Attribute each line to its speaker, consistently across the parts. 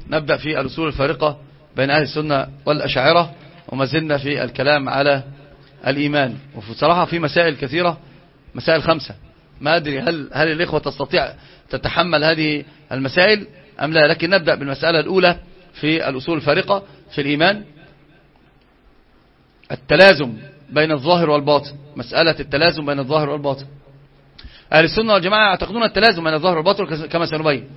Speaker 1: نبدأ في الأصول الفارقة بين أهل السنة والأشاعرة، وما زلنا في الكلام على الإيمان. وبصراحة في مسائل كثيرة، مسائل 5، ما أدري هل الإخوة تستطيع تتحمل هذه المسائل أم لا، لكن نبدأ بالمسألة الأولى في الأصول الفارقة في الإيمان، التلازم بين الظاهر والباطن. مسألة التلازم بين الظاهر والباطن، أهل السنة والجماعة يعتقدون التلازم بين الظاهر والباطن كما سنبين.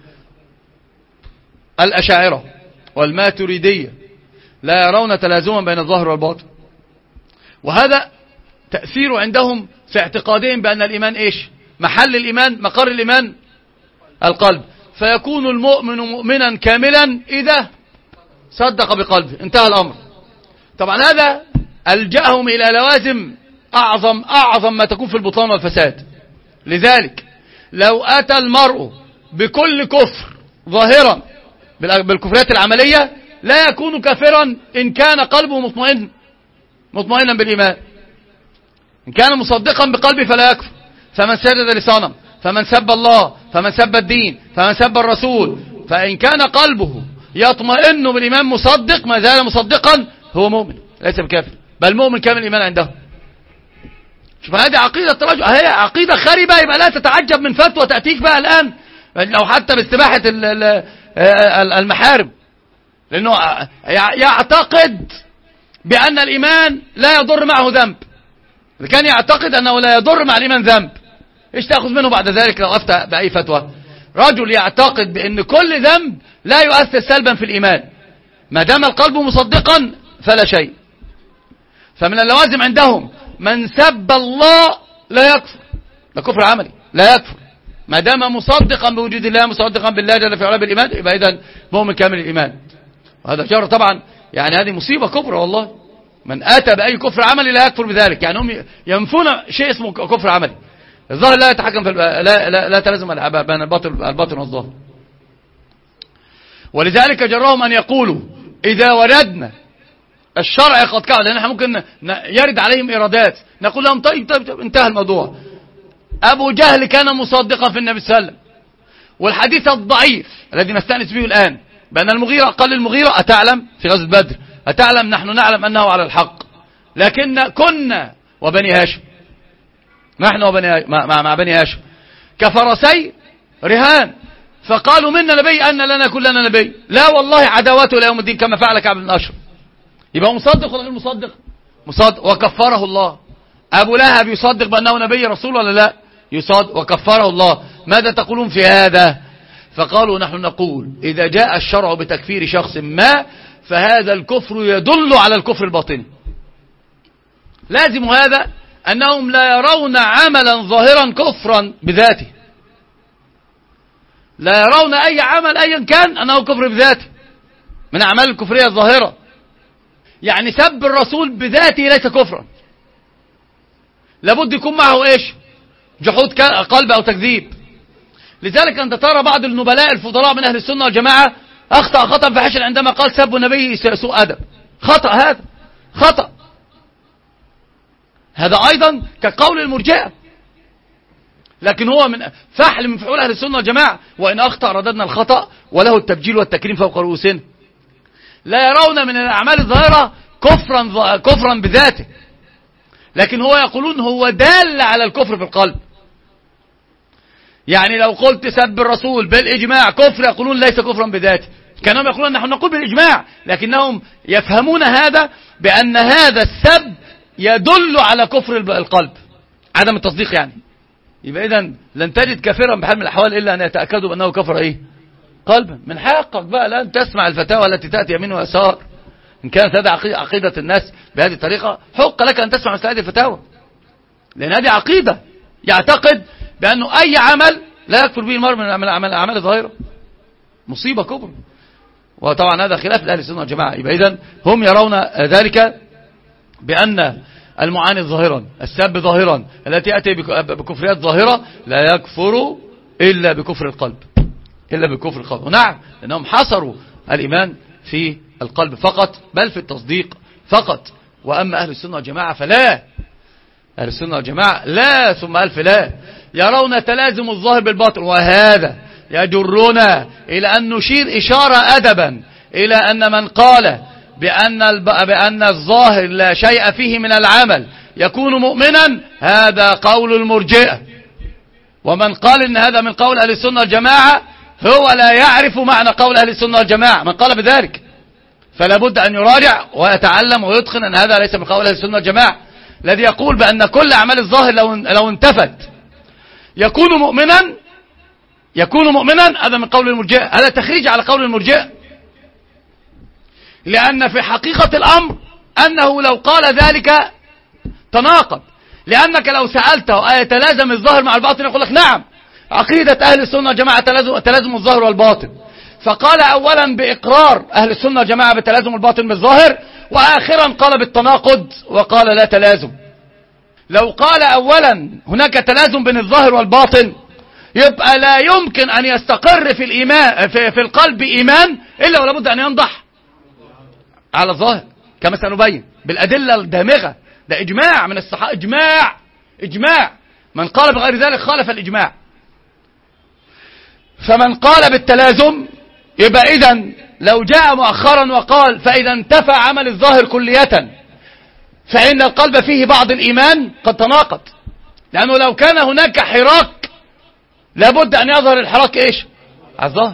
Speaker 1: الأشاعرة والماتريدية لا يرون تلازما بين الظاهر والباطن، وهذا تأثير عندهم في اعتقادهم بأن الإيمان إيش؟ محل الإيمان، مقر الإيمان القلب، فيكون المؤمن مؤمنا كاملا إذا صدق بقلبه، انتهى الأمر. طبعا هذا ألجأهم إلى لوازم أعظم ما تكون في البطلان والفساد. لذلك لو أتى المرء بكل كفر ظاهرا بالكفريات العملية لا يكون كافرا إن كان قلبه مطمئنا بالإيمان. إن كان مصدقا بقلبه فلا يكفر. فمن سجد لصنم، فمن سب الله، فمن سب الدين، فمن سب الرسول، فإن كان قلبه يطمئن بالإيمان مصدق، ما زال مصدقا، هو مؤمن ليس بكافر، بل مؤمن كامل الإيمان عنده. شوف هذه عقيدة الرجل، هي عقيدة خربة، يبقى لا تتعجب من فتوى تأتيك بقى الآن لو حتى باستباحة المحارم، لأنه يعتقد بأن الإيمان لا يضر معه ذنب. إذا كان يعتقد أنه لا يضر مع الإيمان ذنب، إيش تأخذ منه بعد ذلك لو أفتى بأي فتوى؟ رجل يعتقد بأن كل ذنب لا يؤثر سلبا في الإيمان، ما دام القلب مصدقا فلا شيء. فمن اللوازم عندهم من سب الله لا يكفر، ده كفر عملي، لا يكفر ما دام مصدقا بوجود الله، مصدقا بالله جل في علاه بالإيمان، يبقى إذن مؤمن كامل الإيمان. وهذا جار طبعا، يعني هذه مصيبة كبرى والله. من أتى بأي كفر عملي لا يكفر بذلك، يعني هم ينفون شيء اسمه كفر عملي. الظاهر لا يتحكم في لا تلازم بين الباطن والظاهر. ولذلك جرهم أن يقولوا إذا وردنا الشرع قد كان، لأن احنا ممكن يرد عليهم إرادات، نقول لهم طيب انتهى الموضوع. أبو جهل كان مصدقا في النبي صلى الله عليه وسلم، والحديث الضعيف الذي نستأنس به الآن بأن المغيرة قال للمغيرة أتعلم في غزوة بدر، أتعلم نحن نعلم أنه على الحق، لكن كنا وبني هاشم، نحن مع بني هاشم كفرسي رهان، فقالوا منا نبي أن لنا كلنا نبي، لا والله عداوته إلى يوم الدين كما فعل كعب بن أشرف. يبقى مصدق ولا غير مصدق؟ مصدق، وكفره الله. أبو لهب يصدق بأنه نبي رسول ولا لا؟ يصدق وكفره الله. ماذا تقولون في هذا؟ فقالوا نحن نقول إذا جاء الشرع بتكفير شخص ما فهذا الكفر يدل على الكفر الباطني. لازم هذا أنهم لا يرون عملا ظاهرا كفرا بذاته، لا يرون أي عمل أيا كان أنه كفر بذاته من أعمال الكفرية الظاهرة. يعني سب الرسول بذاته ليس كفرا، لابد يكون معه إيش؟ جحود قلب أو تكذيب. لذلك أنت ترى بعض النبلاء الفضلاء من أهل السنة والجماعة أخطأ خطأ فاحشا عندما قال سب النبي سوء أدب. خطأ، هذا خطأ، هذا أيضا كقول المرجئة، لكن هو من فحل من فحول أهل السنة والجماعة. وإن أخطأ رددنا الخطأ وله التبجيل والتكريم فوق رؤوسنا. لا يرون من الأعمال الظاهرة كفرا بذاته، لكن هو يقولون هو دال على الكفر في القلب. يعني لو قلت سب الرسول بالإجماع كفر، يقولون ليس كفرا بذاته. كانهم يقولون نحن نقول بالإجماع، لكنهم يفهمون هذا بأن هذا السب يدل على كفر القلب، عدم التصديق يعني. يبقى إذن لن تجد كافرا بحال من الأحوال إلا أن يتأكدوا بأنه كفر إيه؟ قلبا. من حقك بقى لن تسمع الفتاوى التي تأتي يمين ويسار. إن كانت هذه عقيدة الناس بهذه الطريقة، حق لك أن تسمع مثل هذه الفتاوى، لأن هذه عقيدة يعتقد بأنه أي عمل لا يكفر به المرء من الأعمال الظاهرة. مصيبة كبرى. وطبعا هذا خلاف أهل السنة والجماعة. يبقى إذن هم يرون ذلك بأن المعاند ظاهرا، السب ظاهرا، التي يأتي بكفريات ظاهرة لا يكفر إلا بكفر القلب، إلا بكفر القلب. ونعم لأنهم حصروا الإيمان في القلب فقط، بل في التصديق فقط. وأما أهل السنة والجماعة فلا، أهل السنة والجماعة لا ثم ألف لا، يرون تلازم الظاهر بالباطن، وهذا يجرنا إلى أن نشير إشارة أدبا إلى أن من قال بأن الظاهر لا شيء فيه من العمل يكون مؤمنا، هذا قول المرجئة. ومن قال إن هذا من قول أهل السنة والجماعة هو لا يعرف معنى قول أهل السنة والجماعة. من قال بذلك فلا بد أن يراجع ويتعلم ويتقن أن هذا ليس من قول أهل السنة والجماعة. الذي يقول بأن كل أعمال الظاهر لو انتفت يكون مؤمنا هذا من قول المرجئة. هذا تخريج على قول المرجئة، لأن في حقيقة الأمر أنه لو قال ذلك تناقض. لأنك لو سألته أيتلازم الظاهر مع الباطن يقول لك نعم، عقيدة أهل السنة والجماعة تلازم الظاهر والباطن. فقال أولا بإقرار أهل السنة والجماعة بتلازم الباطن بالظاهر، وآخرا قال بالتناقض وقال لا تلازم. لو قال أولا هناك تلازم بين الظاهر والباطن يبقى لا يمكن أن يستقر في الإيمان في القلب إيمان إلا ولابد أن ينضح على الظاهر، كما سنبين بالأدلة الدامغة. ده إجماع من الصحابة، إجماع من قال بغير ذلك خالف الإجماع. فمن قال بالتلازم يبقى إذن لو جاء مؤخرا وقال فإذا انتفى عمل الظاهر كلية فإن القلب فيه بعض الإيمان، قد تناقض. لأنه لو كان هناك حراك لابد أن يظهر الحراك إيش على الظاهر،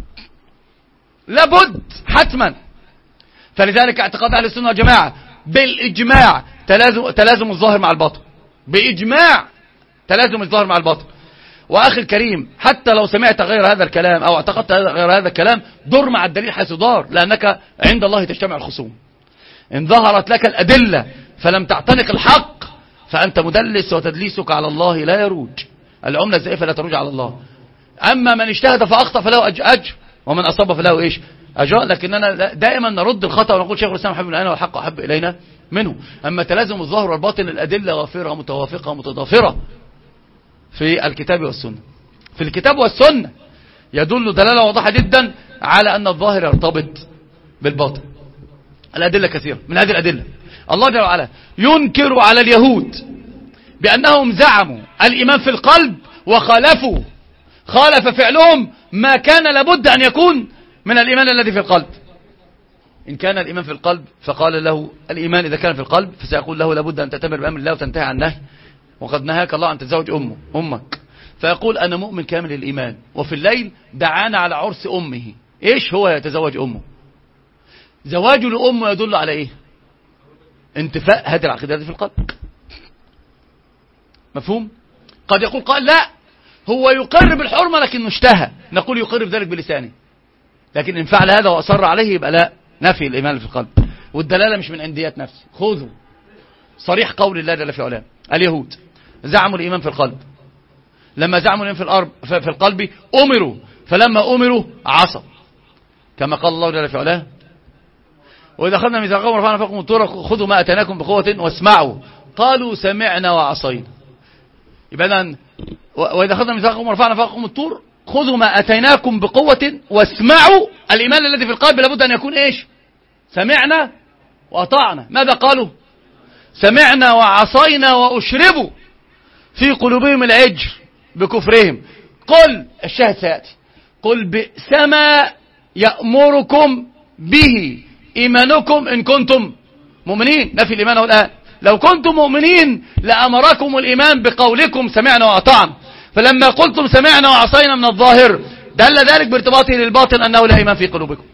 Speaker 1: لابد حتما. فلذلك اعتقاد أهل السنة والجماعة بالإجماع تلازم الظاهر مع الباطن، بإجماع تلازم الظاهر مع الباطن. وأخي الكريم حتى لو سمعت غير هذا الكلام أو اعتقدت غير هذا الكلام دور مع الدليل حيث دار، لأنك عند الله تجتمع الخصوم. إن ظهرت لك الأدلة فلم تعتنق الحق فأنت مدلس، وتدليسك على الله لا يروج. العملة الزائفة لا تروج على الله. أما من اجتهد فأخطأ فله أجر، ومن أصاب فله إيش أجر. لكننا دائما نرد الخطأ ونقول شيخ الإسلام حبيب الآن والحق أحب إلينا منه. أما تلازم الظاهر والباطن الأدلة غافرة متوافقة متضافرة في الكتاب والسنة. في الكتاب والسنة يدل دلالة واضحة جدا على أن الظاهر يرتبط بالباطن. الأدلة كثيرة. من هذه الأدلة الله جل وعلا ينكر على اليهود بأنهم زعموا الإيمان في القلب خالف فعلهم ما كان لابد أن يكون من الإيمان الذي في القلب. إن كان الإيمان في القلب فقال له الإيمان إذا كان في القلب فسيقول له لابد أن تأتمر بأمر الله وتنتهي عن نهي، وقد نهاك الله أن تتزوج أمك. فيقول أنا مؤمن كامل الإيمان، وفي الليل دعانا على عرس أمه. إيش هو يتزوج أمه؟ زواجه لأمه يدل على إيه؟ انتفاء هذه العقيدة في القلب. مفهوم؟ قد يقول قال لا هو يقر بالحرمة لكن اشتهى، نقول يقر بذلك بلسانه، لكن إن فعل هذا وأصر عليه يبقى لا، نفي الإيمان في القلب. والدلالة مش من عنديات نفسي، خذوا صريح قول الله جل في علاه. اليهود زعموا الإيمان في القلب، لما زعموا الإيمان في القلب أمروا، فلما أمروا عصوا، كما قال الله جل في علاه وإذا أخذنا ميثاقكم ورفعنا فوقكم الطور خذوا ما أتيناكم بقوة واسمعوا قالوا سمعنا وعصينا. يبقى وإذا أخذنا ميثاقكم ورفعنا فوقكم الطور خذوا ما أتيناكم بقوة واسمعوا. الإيمان الذي في القلب لابد أن يكون إيش؟ سمعنا وأطعنا. ماذا قالوا؟ سمعنا وعصينا وأشربوا في قلوبهم العجر بكفرهم. قل الشاهد سيأتي، قل بئس ما يأمركم به إيمانكم إن كنتم مؤمنين. نفي الإيمان هو الآن. لو كنتم مؤمنين لأمركم الإيمان بقولكم سمعنا وأطعنا. فلما قلتم سمعنا وعصينا من الظاهر دل ذلك بارتباطه للباطن أنه لا إيمان في قلوبكم،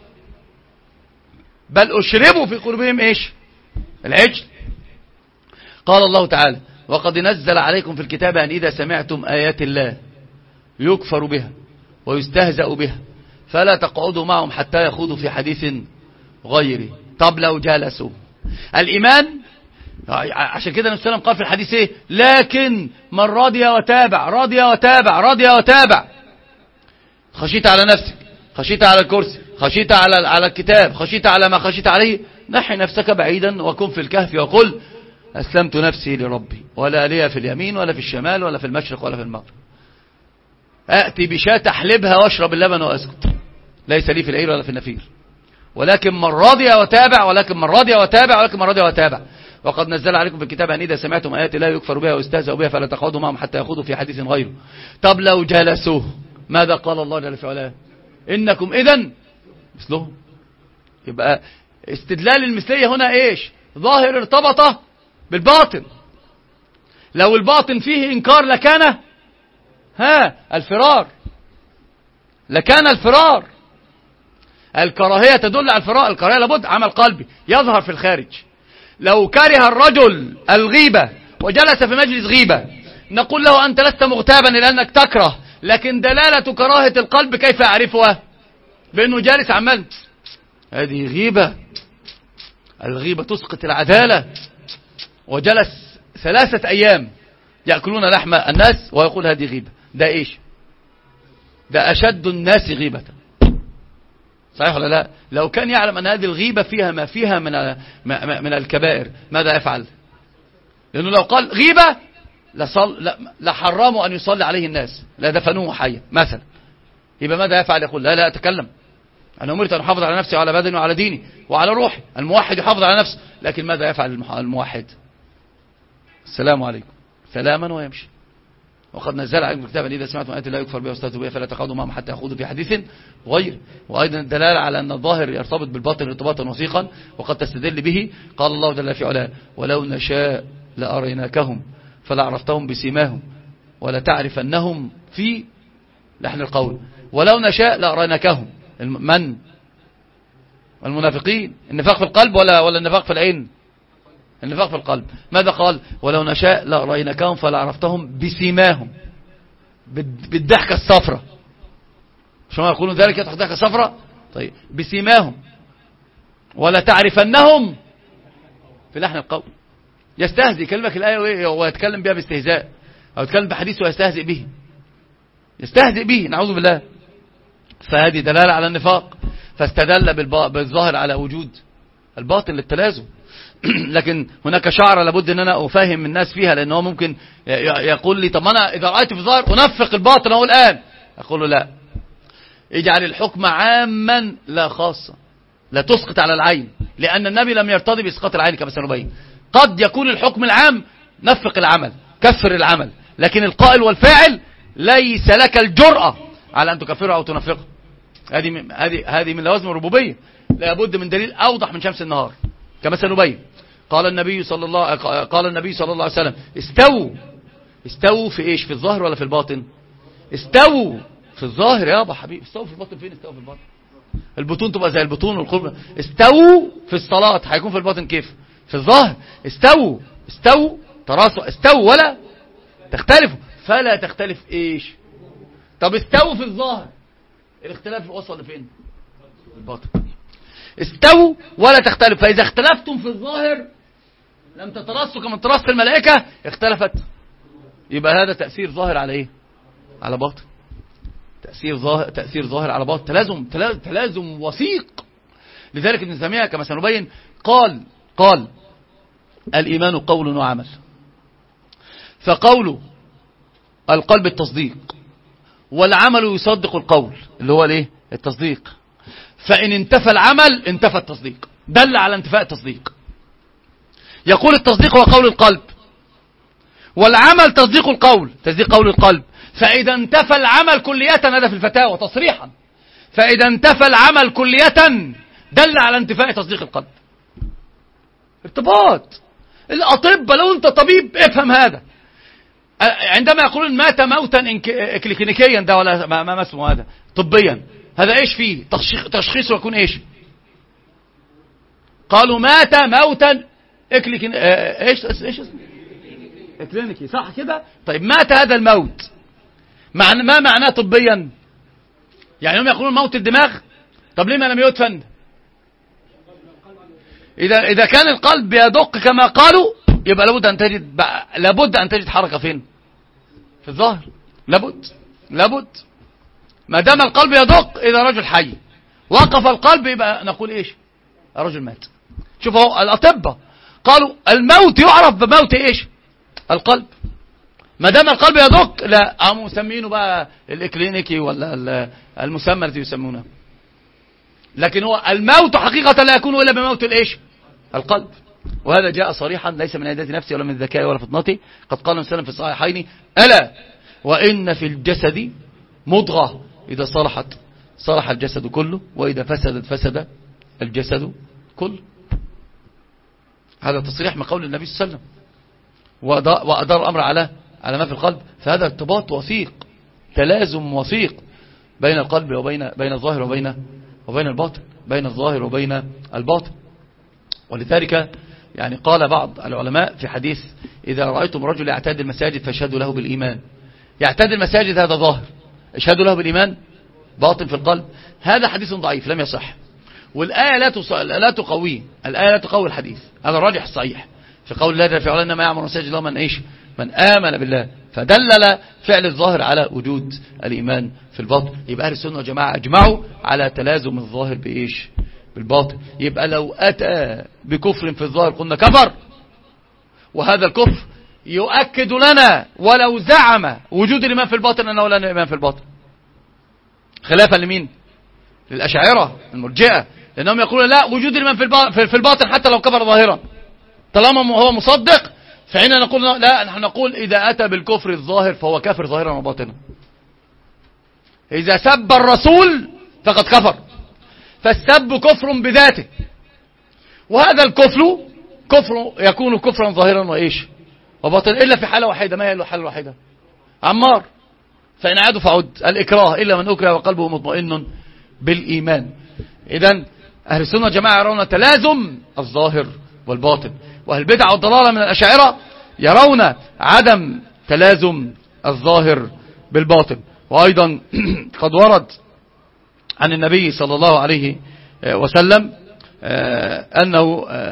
Speaker 1: بل أشربوا في قلوبهم إيش؟ العجل. قال الله تعالى وقد نزل عليكم في الكتاب أن إذا سمعتم آيات الله يكفر بها ويستهزأ بها فلا تقعدوا معهم حتى يخوضوا في حديث غيره. طب لو جلسوا الإيمان، عشان كده النبي صلى الله عليه وسلم قال في الحديث ايه؟ لكن من رضي وتابع، رضي وتابع، رضي وتابع. خشيت على نفسك، خشيت على الكرسي، خشيت على الكتاب، خشيت على ما خشيت عليه، نحي نفسك بعيدا وكن في الكهف وقل أسلمت نفسي لربي ولا لي في اليمين ولا في الشمال ولا في المشرق ولا في المغرب. أأتي بشاة أحلبها واشرب اللبن وأسكت، ليس لي في العير ولا في النفير. ولكن من رضي وتابع، ولكن من رضي وتابع، ولكن من رضي وتابع. وقد نزل عليكم في الكتاب أن إذا سمعتم آيات لا يكفر بها ويستهزأ بها فلا تقعدوا معهم حتى يخوضوا في حديث غيره. طب لو جلسوا ماذا قال الله جل في علاه؟ إنكم إذن مثلهم. يبقى استدلال المثلية هنا إيش؟ ظاهر ارتبط بالباطن. لو الباطن فيه إنكار لكان الفرار، لكان الفرار. الكراهية تدل على الفرار. الكراهية لابد عمل قلبي يظهر في الخارج. لو كره الرجل الغيبة وجلس في مجلس غيبة نقول له أنت لست مغتابا لأنك تكره، لكن دلالة كراهة القلب كيف أعرفها؟ بأنه جالس عمال هذه غيبة. الغيبة تسقط العدالة. وجلس 3 أيام يأكلون لحم الناس ويقول هذه غيبة. ده إيش؟ ده أشد الناس غيبة. صحيح ولا لا؟ لو كان يعلم أن هذه الغيبة فيها ما فيها من الكبائر ماذا يفعل؟ لأنه لو قال غيبة لحرموا أن يصلي عليه الناس، لا دفنوه حيا مثلا. يبقى ماذا يفعل؟ يقول لا أتكلم، أنا أمرت أن أحافظ على نفسي وعلى بدني وعلى ديني وعلى روحي. الموحد يحافظ على نفسه، لكن ماذا يفعل الموحد؟ السلام عليكم سلاما ويمشي. وقد نزل عليكم كتابا إذا سمعتم آيات لا يكفر بها واستهزئوا بها فلا تقعدوا معهم حتى يخوضوا في حديث غير. وأيضا الدلالة على أن الظاهر يرتبط بالباطن ارتباطا وثيقا، وقد تستدل به قال الله جل في علاه ولو نشاء لأريناكهم فلعرفتهم بسيماهم ولتعرفنهم في لحن القول. ولو نشاء لأريناكهم من؟ المنافقين. النفاق في القلب ولا النفاق في العين؟ النفاق في القلب. ماذا قال؟ ولو نشاء لأريناكهم فلعرفتهم بسيماهم، بالضحكة الصفراء. شو ما يقولون ذلك يضحك ضحكة صفراء؟ طيب بسيماهم ولا تعرفنهم في لحن القول. يستهزئ كلمة الآية ويتكلم بها باستهزاء، أو يتكلم بحديث ويستهزئ به، يستهزئ به نعوذ بالله. فهذه دلالة على النفاق، فاستدل بالظاهر على وجود الباطن للتلازم. لكن هناك شعر لابد ان انا افهم الناس فيها، لان هو ممكن يقول لي طب انا اذا رأيت في الظاهر انفق الباطن اهو الان. اقول له لا، اجعل الحكم عاما لا خاصا، لا تسقط على العين، لان النبي لم يرتضي باسقاط العين كما سنبين. قد يكون الحكم العام نفق العمل كفر العمل، لكن القائل والفاعل ليس لك الجرأة على ان تكفره او تنفقه. هذه من لوازم الربوبية، لابد من دليل اوضح من شمس النهار كما سنبين. قال النبي صلى الله عليه وسلم استووا في ايش؟ في الظاهر ولا في الباطن؟ استووا في الظاهر يابا حبيبي. استووا في الباطن فين؟ استووا في الباطن. البطون تبقى زي البطون والقرب. استووا في الصلاة هيكون في الباطن كيف؟ في الظاهر. استووا تراصوا، استووا ولا تختلفوا، فلا تختلف ايش؟ طب استووا في الظاهر، الاختلاف وصل لفين؟ الباطن. استووا ولا تختلف، فإذا اختلفتم في الظاهر لم تترصوا كما ترصت الملائكة، اختلفت. يبقى هذا تأثير ظاهر على ايه؟ على باطن. تأثير ظاهر على باطن، تلازم وثيق. لذلك ابن تيمية كما سنبين قال الإيمان قول وعمل، فقول القلب التصديق، والعمل يصدق القول اللي هو الايه؟ التصديق. فإن انتفى العمل انتفى التصديق، دل على انتفاء التصديق. يقول التصديق هو قول القلب، والعمل تصديق القول، تصديق قول القلب. فإذا انتفى العمل كلية، هذا في الفتاوى تصريحا، فإذا انتفى العمل كلية دل على انتفاء تصديق القلب. ارتباط. الأطباء لو أنت طبيب افهم هذا، عندما يقولون مات موتا كلينيكيا، ده ولا ما اسمه هذا طبيا، هذا ايش فيه؟ تشخيصه يكون ايش؟ قالوا مات موتا ايش كلينيكي، صح كده؟ طيب مات هذا الموت ما معناه طبيا؟ يعني هم يقولون موت الدماغ. طب ليه ما لم يدفن؟ اذا كان القلب يدق كما قالوا يبقى لابد ان تجد حركة فين؟ في الظاهر. لابد ما دام القلب يدق إذا رجل حي، وقف القلب يبقى نقول إيش؟ الرجل مات. شوفوا الأطباء قالوا الموت يعرف بموت إيش؟ القلب. ما دام القلب يدق، لا قاموا مسمينه بقى الإكلينيكي ولا المسمى الذي يسمونه، لكن هو الموت حقيقة لا يكون إلا بموت الإيش؟ القلب. وهذا جاء صريحا ليس من عدة نفسي ولا من ذكائي ولا فطنتي. قد قال النبي في الصحيحين ألا وإن في الجسد مضغة إذا صلحت صلح الجسد كله، وإذا فسدت فسد الجسد كله. هذا تصريح من قول النبي صلى الله عليه وسلم، وأدار الأمر على ما في القلب. فهذا ارتباط وثيق، تلازم وثيق بين القلب بين الظاهر وبين الباطن، بين الظاهر وبين الباطن. ولذلك يعني قال بعض العلماء في حديث: إذا رأيتم رجل يعتاد المساجد فاشهدوا له بالإيمان. يعتاد المساجد هذا ظاهر، اشهدوا له بالإيمان باطن في القلب. هذا حديث ضعيف لم يصح، والآية لا تقويه، الآية لا تقوي الحديث. هذا الراجح الصحيح في قول الله جل وعلا: إنما يعمر مساجد الله من آمن بالله. فدلل فعل الظاهر على وجود الإيمان في الباطن. يبقى أهل السنة والجماعة أجمعوا على تلازم الظاهر بالباطن. يبقى لو أتى بكفر في الظاهر قلنا كفر، وهذا الكفر يؤكد لنا ولو زعم وجود الإيمان في الباطن أنه لا إيمان في الباطن، خلافا لمين؟ للأشاعرة المرجئة، لأنهم يقولون لا، وجود الإيمان في الباطن حتى لو كفر ظاهرا طالما هو مصدق. فحين نقول لا، نحن نقول إذا أتى بالكفر الظاهر فهو كافر ظاهرا وباطنا. إذا سب الرسول فقد كفر، فالسب كفر بذاته، وهذا الكفر يكون كفرا ظاهرا وباطنا، إلا في حالة واحدة. ما هي الحالة الواحدة؟ عمار: فإن عادوا فعد الإكراه إلا من أكره وقلبه مطمئن بالإيمان. إذن أهل السنة والجماعة يرون تلازم الظاهر والباطن، وأهل البدع والضلالة من الأشاعرة يرون عدم تلازم الظاهر بالباطن. وأيضا قد ورد عن النبي صلى الله عليه وسلم أنه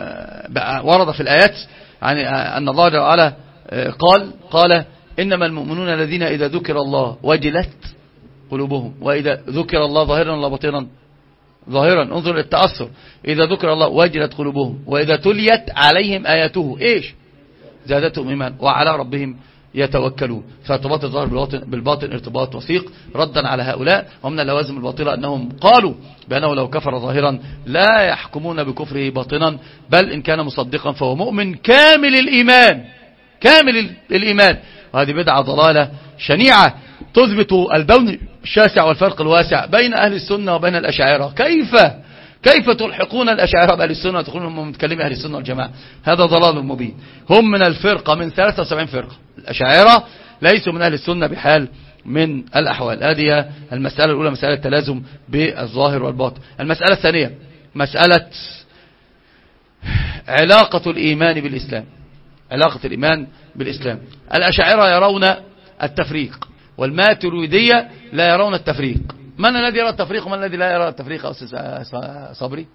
Speaker 1: ورد في الآيات عن أن الله جل وعلا قال: إنما المؤمنون الذين إذا ذكر الله وجلت قلوبهم، وإذا ذكر الله ظاهرا ولا باطنا؟ ظاهرا. انظر للتأثر: إذا ذكر الله وجلت قلوبهم وإذا تليت عليهم آياته زادتهم إيمان وعلى ربهم يتوكلون. فارتباط الظاهر بالباطن ارتباط وثيق ردا على هؤلاء. ومن اللوازم الباطلة أنهم قالوا بأنه لو كفر ظاهرا لا يحكمون بكفره باطنا، بل إن كان مصدقا فهو مؤمن كامل الإيمان. وهذه بدعة ضلالة شنيعة تثبت البون الشاسع والفرق الواسع بين أهل السنة وبين الأشاعرة. كيف تلحقون الأشاعرة بأهل السنة وتقولون هم متكلمين أهل السنة والجماعة؟ هذا ضلال مبين. هم من الفرقة من 73 فرقة. الأشاعرة ليسوا من أهل السنة بحال من الأحوال. هذه المسألة الأولى، مسألة التلازم بالظاهر والباطن. المسألة الثانية مسألة علاقة الإيمان بالإسلام. الأشاعرة يرون التفريق، والماتريدية لا يرون التفريق. من الذي يرى التفريق ومن الذي لا يرى التفريق يا أستاذ صبري؟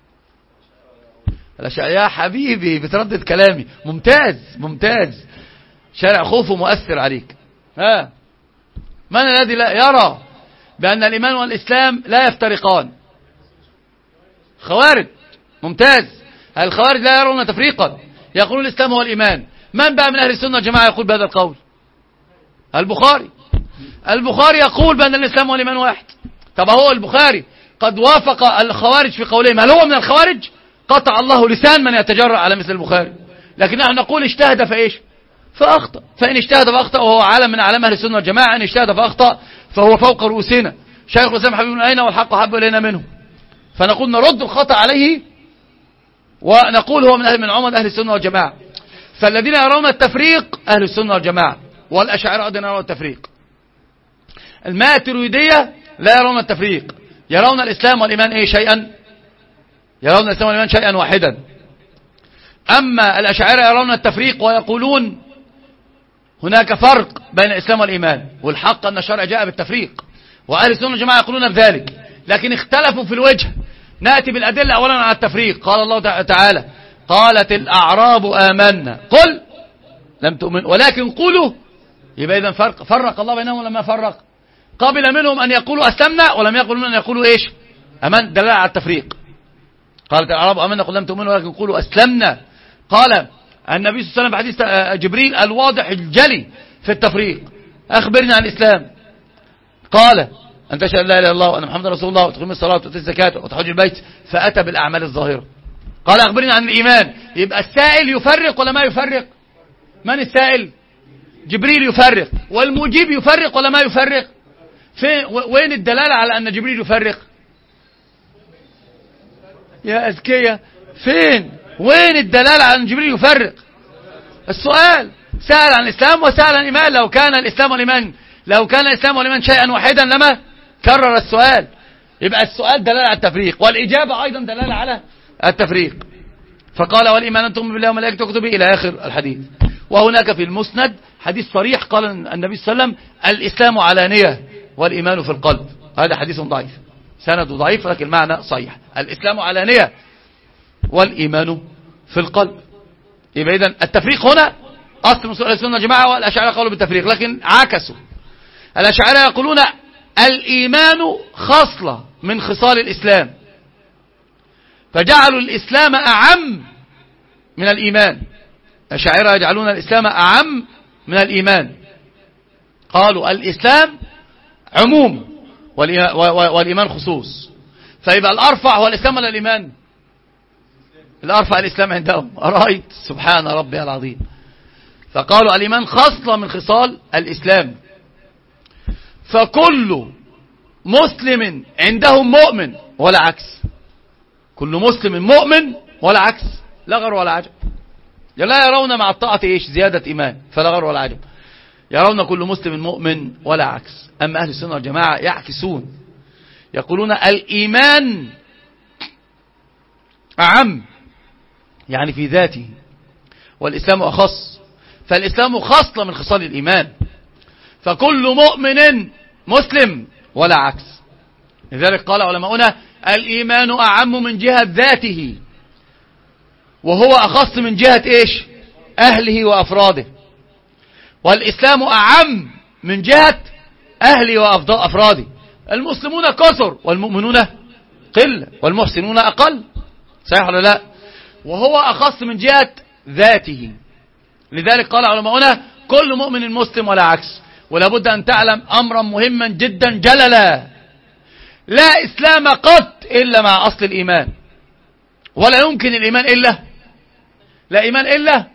Speaker 1: يا حبيبي بتردد كلامي. ممتاز. شارع خوفه مؤثر عليك. من الذي لا يرى بأن الإيمان والإسلام لا يفترقان؟ خوارج. ممتاز. الخوارج لا يرون تفريقا، يقولون الإسلام هو الإيمان. من بقى من أهل السنة والجماعة يقول بهذا القول؟ البخاري يقول بأن الإسلام هو الإيمان واحد. طب هو البخاري قد وافق الخوارج في قولهم، هل هو من الخوارج؟ قطع الله لسان من يتجرأ على مثل البخاري. لكن نحن نقول اجتهد فأخطأ. فإن اجتهد فأخطأ وهو عالم من أعلام أهل السنة والجماعة، إن اجتهد فأخطأ فهو فوق رؤوسنا. شيخ الإسلام حبيب أين والحق حب إلينا منه. فنقول نرد الخطأ عليه ونقول هو من عمد أهل السنة والجماعة. فالذين يرون التفريق أهل السنة والجماعة، والأشاعرة أيضا يرون التفريق. الماتريدية لا يرون التفريق، يرون الإسلام والإيمان شيئا واحدا. أما الأشاعرة يرون التفريق ويقولون هناك فرق بين الإسلام والإيمان، والحق أن الشرع جاء بالتفريق، وأهل السنة والجماعة يقولون بذلك، لكن اختلفوا في الوجه. نأتي بالأدلة أولا على التفريق. قال الله تعالى: قالت الأعراب آمنا قل لم تؤمن ولكن قولوا. يبقى إذن فرق الله بينهم ولا ما فرق؟ قبل منهم أن يقولوا أسلمنا ولم يقبل منهم أن يقولوا أمن. دلالة على التفريق. قالت الأعراب آمنا قل لم تؤمنوا ولكن قولوا أسلمنا. قال النبي صلى الله عليه وسلم في حديث جبريل الواضح الجلي في التفريق: أخبرنا عن الإسلام. قال: أن تشهد لا إله إلا الله وأن محمد رسول الله وتقيم الصلاة وتؤتي الزكاة وتحج البيت. فأتى بالأعمال الظاهرة. قال: أخبرنا عن الإيمان. يبقى السائل يفرق ولا ما يفرق؟ من السائل؟ جبريل يفرق. والمجيب يفرق ولا ما يفرق؟ وين الدلالة على أن جبريل يفرق؟ يا أذكية، وين الدلالة على أن جبريل يفرق؟ السؤال سأل عن الإسلام وسأل عن الإيمان. لو كان الإسلام والإيمان شيئا واحدا لما كرر السؤال. يبقى السؤال دلالة على التفريق، والإجابة أيضا دلالة على التفريق. فقال والإيمان أن تؤمن بالله وملائكته وكتبه إلى آخر الحديث. وهناك في المسند حديث صريح قال النبي صلى الله عليه وسلم الإسلام علانية والإيمان في القلب. هذا حديث ضعيف، سنده ضعيف لكن المعنى صحيح. الإسلام علانية والإيمان في القلب. يبقى إذن التفريق هنا أصل مسؤول السنة والجماعة، والأشاعرة قالوا بالتفريق لكن عكسوا. الأشاعرة يقولون الإيمان خصلة من خصال الإسلام، فجعلوا الإسلام أعم من الإيمان. الأشاعرة يجعلون الإسلام أعم من الإيمان، قالوا الإسلام عموم والإيمان خصوص. فيبقى الأرفع هو الإسلام ولا الإيمان؟ الأرفع الإسلام عندهم. أرأيت سبحان ربي العظيم. فقالوا الإيمان خصلة من خصال الإسلام، فكل مسلم عندهم مؤمن ولا عكس. كل مسلم مؤمن ولا عكس، لا غر ولا عجب. لا يرون مع الطاعة زيادة إيمان، فلا غر ولا عجب. يرون كل مسلم مؤمن ولا عكس. أما أهل السنة والجماعة يعكسون، يقولون الإيمان أعم يعني في ذاته، والإسلام أخص. فالإسلام خصلة من خصال الإيمان، فكل مؤمن مسلم ولا عكس. لذلك قال علماؤنا الإيمان أعم من جهة ذاته، وهو أخص من جهة أهله وأفراده. والإسلام أعم من جهة أهله وأفراده. المسلمون كثر والمؤمنون قل والمحسنون أقل، صحيح ولا لا؟ وهو أخص من جهة ذاته. لذلك قال علماؤنا كل مؤمن مسلم ولا عكس. ولا بد أن تعلم أمرا مهما جدا جللا: لا إسلام قط إلا مع أصل الإيمان، ولا يمكن الإيمان لا إيمان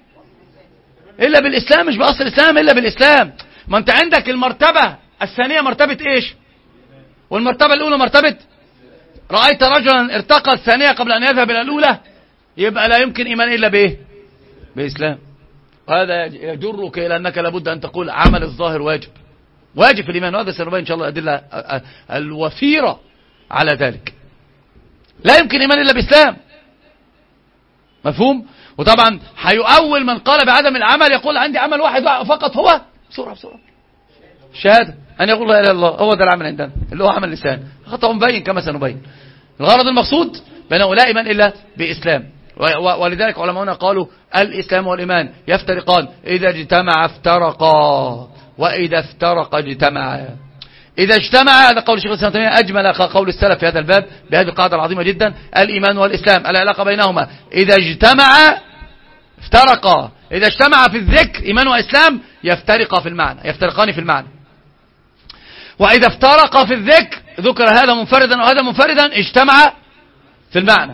Speaker 1: إلا بالإسلام، مش بأصل الإسلام، إلا بالإسلام. ما أنت عندك المرتبة الثانية مرتبة والمرتبة الأولى مرتبة رأيت رجلا ارتقى الثانية قبل أن يذهب إلى الأولى، يبقى لا يمكن إيمان إلا بإسلام. وهذا يجرك إلى أنك لابد أن تقول عمل الظاهر واجب في الإيمان، وهذا سنبين إن شاء الله الأدلة الوفيرة على ذلك. لا يمكن إيمان إلا بإسلام، مفهوم؟ وطبعا هيؤول من قال بعدم العمل يقول عندي عمل واحد فقط، هو بسرعة شهادة أن يقول لا إله إلا الله، هو ده العمل عندنا اللي هو عمل اللسان. خطأ مبين كما سنبين. الغرض المقصود بأنه لا إيمان إلا بإسلام. ولذلك علماؤنا قالوا الإسلام والإيمان يفترقان، إذا اجتمع افترقا وإذا افترق اجتمعا. إذا اجتمع، هذا قول الشيخ الإسلام ابن تيمية، أجمل قول السلف في هذا الباب بهذه القاعدة العظيمة جدا: الإيمان والإسلام العلاقة بينهما إذا اجتمع افترقا. إذا اجتمع في الذكر إيمان وإسلام يفترقان في المعنى. وإذا افترق في الذكر، ذكر هذا منفردا وهذا منفردا، اجتمع في المعنى.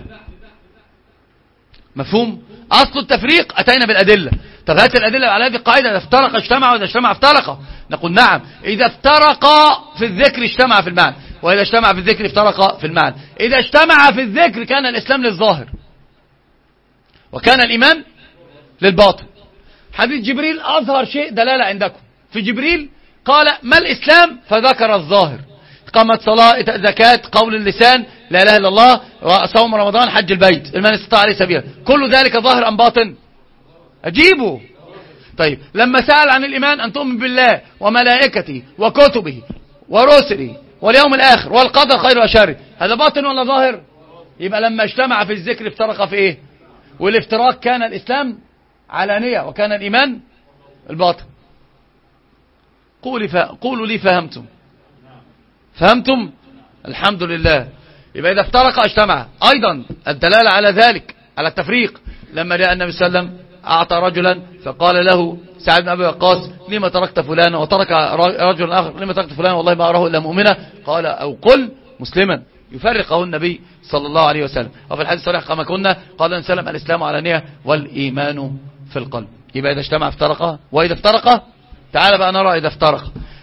Speaker 1: مفهوم؟ أصل التفريق أتينا بالأدلة. طب هات الأدلة على هذه القاعدة: إذا افترق اجتمع وإذا اجتمع افترق. نقول نعم، إذا افترق في الذكر اجتمع في المعنى، وإذا اجتمع في الذكر افترق في المعنى. إذا اجتمع في الذكر كان الإسلام للظاهر وكان الإيمان للباطن. حديث جبريل أظهر شيء دلالة عندكم. في جبريل قال ما الإسلام؟ فذكر الظاهر: إقامة صلاة، إيتاء زكاة، قول اللسان، لا إله إلا الله، صوم رمضان، حج البيت، لمن استطاع عليه سبيلا. كل ذلك ظاهر أم باطن؟ أجيبه. طيب لما سأل عن الإيمان: أن تؤمن بالله وملائكته وكتبه ورسله واليوم الآخر والقدر خير وشر، هذا باطن ولا ظاهر؟ يبقى لما اجتمع في الذكر افترق في إيه؟ والافتراق كان الإسلام علانية وكان الإيمان الباطن. قولوا لي فهمتم؟ الحمد لله. يبقى إذا افترق اجتمع. أيضا الدلالة على ذلك، على التفريق، لما جاء النبي صلى الله عليه وسلم أعطى رجلا فقال له سعد بن أبي وقاص: لما تركت فلانا؟ وترك رجل آخر: لما تركت فلانا؟ والله ما أراه إلا مؤمنا. قال: أو قل مسلما. يفرقه النبي صلى الله عليه وسلم. وفي الحديث الصحيح كما كنا قال النبي صلى الله عليه وسلم: الإسلام علانية والإيمان في القلب. يبقى إذا اجتمع افترق، وإذا افترق تعال بقى نرى إذا افترق.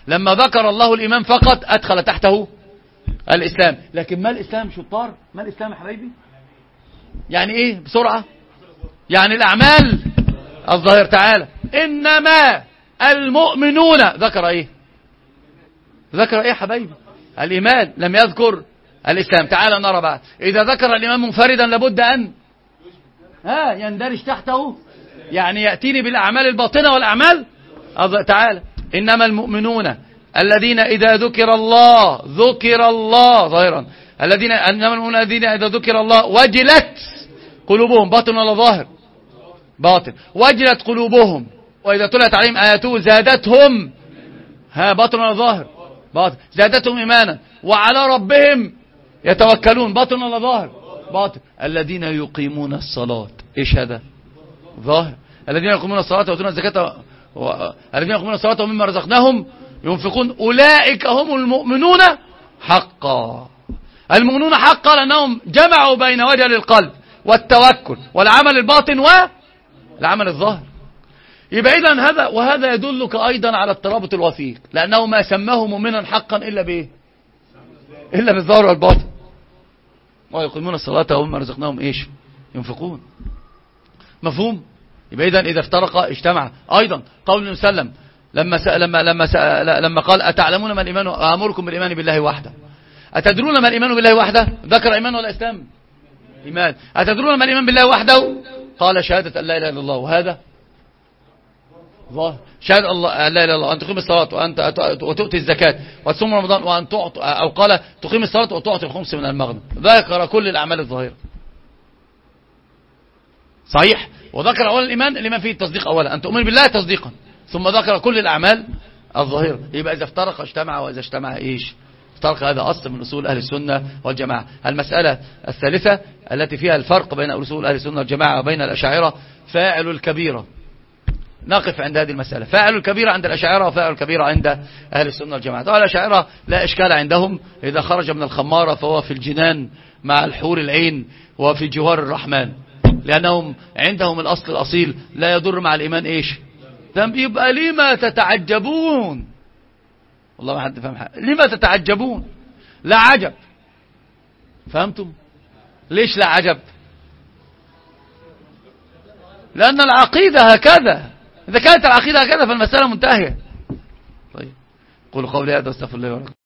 Speaker 1: لما ذكر الله الإيمان فقط أدخل تحته الإسلام. لكن ما الإسلام شطار؟ ما الإسلام يا حبايبي؟ يعني إيه بسرعة؟ يعني الأعمال الظاهر. تعالى إنما المؤمنون ذكر إيه؟ ذكر إيه يا حبايبي؟ الإيمان، لم يذكر الإسلام. تعالى نرى بقى، إذا ذكر الإيمان منفردا لابد أن يندرج تحته، يعني يأتيني بالأعمال الباطنة والأعمال. تعالى إنما المؤمنون الذين إذا ذكر الله ظاهرا، إنما المؤمنون الذين إذا ذكر الله وجلت قلوبهم، باطن ولا ظاهر؟ باطن. وجلت قلوبهم وإذا تلت عليهم آياته زادتهم، باطن ولا ظاهر؟ باطن. زادتهم إيمانا وعلى ربهم يتوكلون، باطن ولا ظاهر؟ باطن. الذين يقيمون الصلاة، إيش هذا؟ ظاهر. الذين يقيمون الصلاة ويؤتون الزكاة الذين يقيمون الصلاة ومما رزقناهم ينفقون أولئك هم المؤمنون حقا. المؤمنون حقا لأنهم جمعوا بين وجل القلب والتوكل والعمل الباطن والعمل الظاهر. يبقى إذن وهذا يدلك أيضا على الترابط الوثيق، لأنه ما سماه مؤمنا حقا إلا بإيه؟ إلا بالظاهر والباطن. ويقيمون الصلاة ومما رزقناهم إيش؟ ينفقون. مفهوم؟ يبقى إذا افترق اجتمع. أيضا قول النبي صلى الله عليه وسلم لما قال أتعلمون ما الإيمان؟ أمركم بالإيمان بالله وحده. أتدرون ما الإيمان بالله وحده؟ ذكر إيمان ولا إسلام؟ إيمان. أتدرون ما الإيمان بالله وحده؟ قال شهادة أن لا إله إلا الله، وهذا ظاهر. شهادة الله لا إله إلا الله، وأن تقيم الصلاة وتؤتي الزكاة وتصوم رمضان، وأن تعطي، أو قال تقيم الصلاة وتعطي الخمس من المغنم. ذكر كل الأعمال الظاهرة. صحيح. وذكر أولا الإيمان فيه التصديق أولا، أن تؤمن بالله تصديقا، ثم ذكر كل الأعمال الظاهرة. يبقى إذا افترق اجتمع، وإذا اجتمع إيش؟ افترق. هذا أصل من أصول أهل السنة والجماعة. المسألة الثالثة التي فيها الفرق بين أصول أهل السنة والجماعة وبين الأشاعرة، فاعل الكبيرة. نقف عند هذه المسألة. فاعل الكبيرة عند الأشاعرة وفاعل الكبيرة عند أهل السنة والجماعة. طبعا الأشاعرة لا إشكال عندهم، إذا خرج من الخمارة فهو في الجنان مع الحور العين وفي جوار الرحمن، لأنهم عندهم الأصل الأصيل لا يضر مع الإيمان إيش؟ يبقى لما تتعجبون؟ والله ما حد فهم حاجة. لما تتعجبون؟ لا عجب. فهمتم؟ ليش لا عجب؟ لأن العقيدة هكذا. إذا كانت العقيدة هكذا فالمسألة منتهية. طيب قولوا قولي هذا واستغفر الله ولكم.